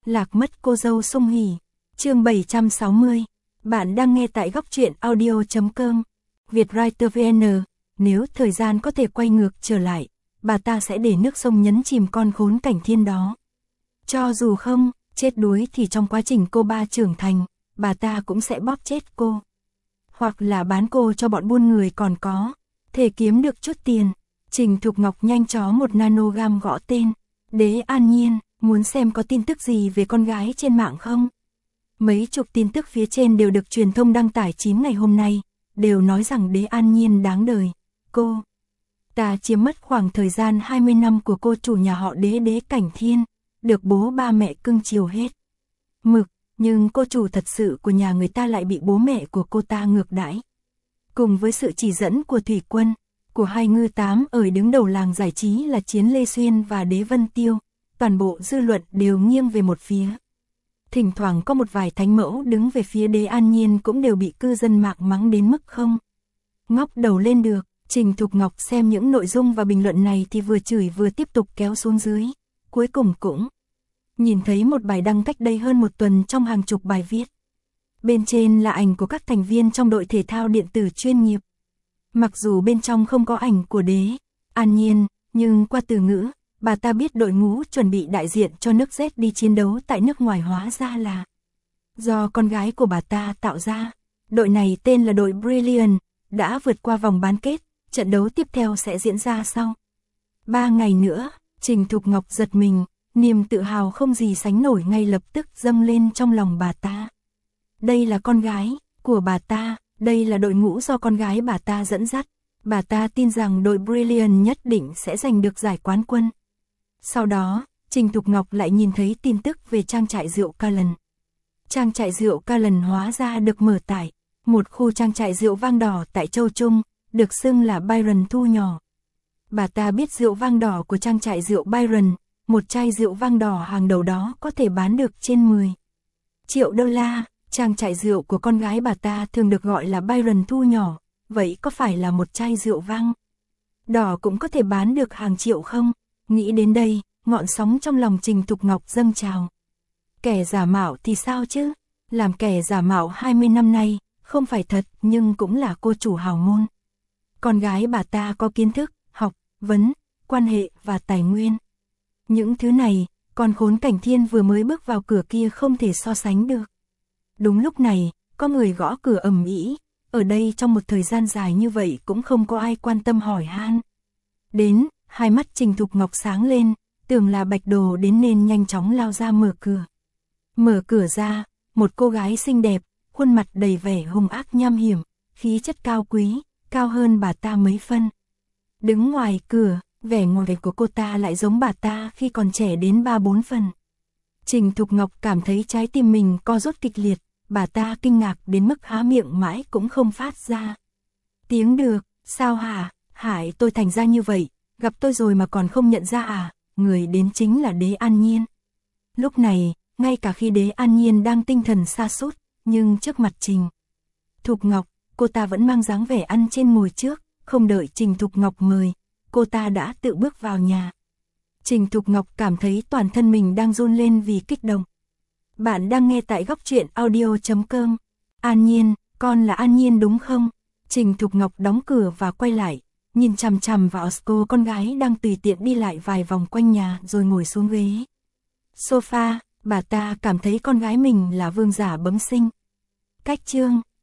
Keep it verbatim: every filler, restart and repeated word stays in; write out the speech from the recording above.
Lạc mất cô dâu sung hỉ. Chương bảy trăm sáu mươi. Bạn đang nghe tại góc truyện audio chấm com. Vietwriter vê en. Nếu thời gian có thể quay ngược trở lại, bà ta sẽ để nước sông nhấn chìm con khốn Cảnh Thiên đó. Cho dù không chết đuối thì trong quá trình cô ba trưởng thành, bà ta cũng sẽ bóp chết cô. Hoặc là bán cô cho bọn buôn người còn có thể kiếm được chút tiền. Trình Thục Ngọc nhanh chó một nanogram gõ tên. Đế An Nhiên, muốn xem có tin tức gì về con gái trên mạng không? Mấy chục tin tức phía trên đều được truyền thông đăng tải chín ngày hôm nay, đều nói rằng Đế An Nhiên đáng đời. Cô ta chiếm mất khoảng thời gian hai mươi năm của cô chủ nhà họ Đế Đế Cảnh Thiên, được bố ba mẹ cưng chiều hết mực, nhưng cô chủ thật sự của nhà người ta lại bị bố mẹ của cô ta ngược đãi. Cùng với sự chỉ dẫn của Thủy Quân, của hai ngư tám ở đứng đầu làng giải trí là Chiến Lê Xuyên và Đế Vân Tiêu, toàn bộ dư luận đều nghiêng về một phía. Thỉnh thoảng có một vài thánh mẫu đứng về phía Đế An Nhiên cũng đều bị cư dân mạng mắng đến mức không ngóc đầu lên được. Trình Thục Ngọc xem những nội dung và bình luận này thì vừa chửi vừa tiếp tục kéo xuống dưới. Cuối cùng cũng nhìn thấy một bài đăng cách đây hơn một tuần trong hàng chục bài viết. Bên trên là ảnh của các thành viên trong đội thể thao điện tử chuyên nghiệp. Mặc dù bên trong không có ảnh của Đế An Nhiên, nhưng qua từ ngữ, bà ta biết đội ngũ chuẩn bị đại diện cho nước Z đi chiến đấu tại nước ngoài hóa ra là do con gái của bà ta tạo ra. Đội này tên là đội Brilliant, đã vượt qua vòng bán kết, trận đấu tiếp theo sẽ diễn ra sau ba ngày nữa. Trình Thục Ngọc giật mình, niềm tự hào không gì sánh nổi ngay lập tức dâng lên trong lòng bà ta. Đây là con gái của bà ta, đây là đội ngũ do con gái bà ta dẫn dắt. Bà ta tin rằng đội Brilliant nhất định sẽ giành được giải quán quân. Sau đó, Trình Thục Ngọc lại nhìn thấy tin tức về trang trại rượu Callen. Trang trại rượu Callen hóa ra được mở tại một khu trang trại rượu vang đỏ tại Châu Trung, được xưng là Byron Thu nhỏ. Bà ta biết rượu vang đỏ của trang trại rượu Byron, một chai rượu vang đỏ hàng đầu đó có thể bán được trên mười triệu đô la. Trang trại rượu của con gái bà ta thường được gọi là Byron Thu nhỏ, vậy có phải là một chai rượu vang đỏ cũng có thể bán được hàng triệu không? Nghĩ đến đây, ngọn sóng trong lòng Trình Thục Ngọc dâng trào. Kẻ giả mạo thì sao chứ? Làm kẻ giả mạo hai mươi năm nay, không phải thật nhưng cũng là cô chủ hào môn. Con gái bà ta có kiến thức, học, vấn, quan hệ và tài nguyên. Những thứ này, con khốn Cảnh Thiên vừa mới bước vào cửa kia không thể so sánh được. Đúng lúc này, có người gõ cửa ầm ĩ. Ở đây trong một thời gian dài như vậy cũng không có ai quan tâm hỏi han. Đến, hai mắt Trình Thục Ngọc sáng lên, tưởng là Bạch Đồ đến nên nhanh chóng lao ra mở cửa. Mở cửa ra, một cô gái xinh đẹp, khuôn mặt đầy vẻ hung ác nham hiểm, khí chất cao quý, cao hơn bà ta mấy phân. Đứng ngoài cửa, vẻ ngoài của cô ta lại giống bà ta khi còn trẻ đến ba bốn phần. Trình Thục Ngọc cảm thấy trái tim mình co rút kịch liệt, bà ta kinh ngạc đến mức há miệng mãi cũng không phát ra tiếng được. Sao hả? Hại tôi thành ra như vậy, gặp tôi rồi mà còn không nhận ra à? Người đến chính là Đế An Nhiên. Lúc này, ngay cả khi Đế An Nhiên đang tinh thần sa sút, nhưng trước mặt Trình Thục Ngọc, cô ta vẫn mang dáng vẻ ăn trên ngồi trước, không đợi Trình Thục Ngọc mời, cô ta đã tự bước vào nhà. Trình Thục Ngọc cảm thấy toàn thân mình đang run lên vì kích động. Bạn đang nghe tại góc truyện audio chấm com. An Nhiên, con là An Nhiên đúng không? Trình Thục Ngọc đóng cửa và quay lại, nhìn chằm chằm vào cô con gái đang tùy tiện đi lại vài vòng quanh nhà rồi ngồi xuống ghế sofa. Bà ta cảm thấy con gái mình là vương giả bẩm sinh. Cách chương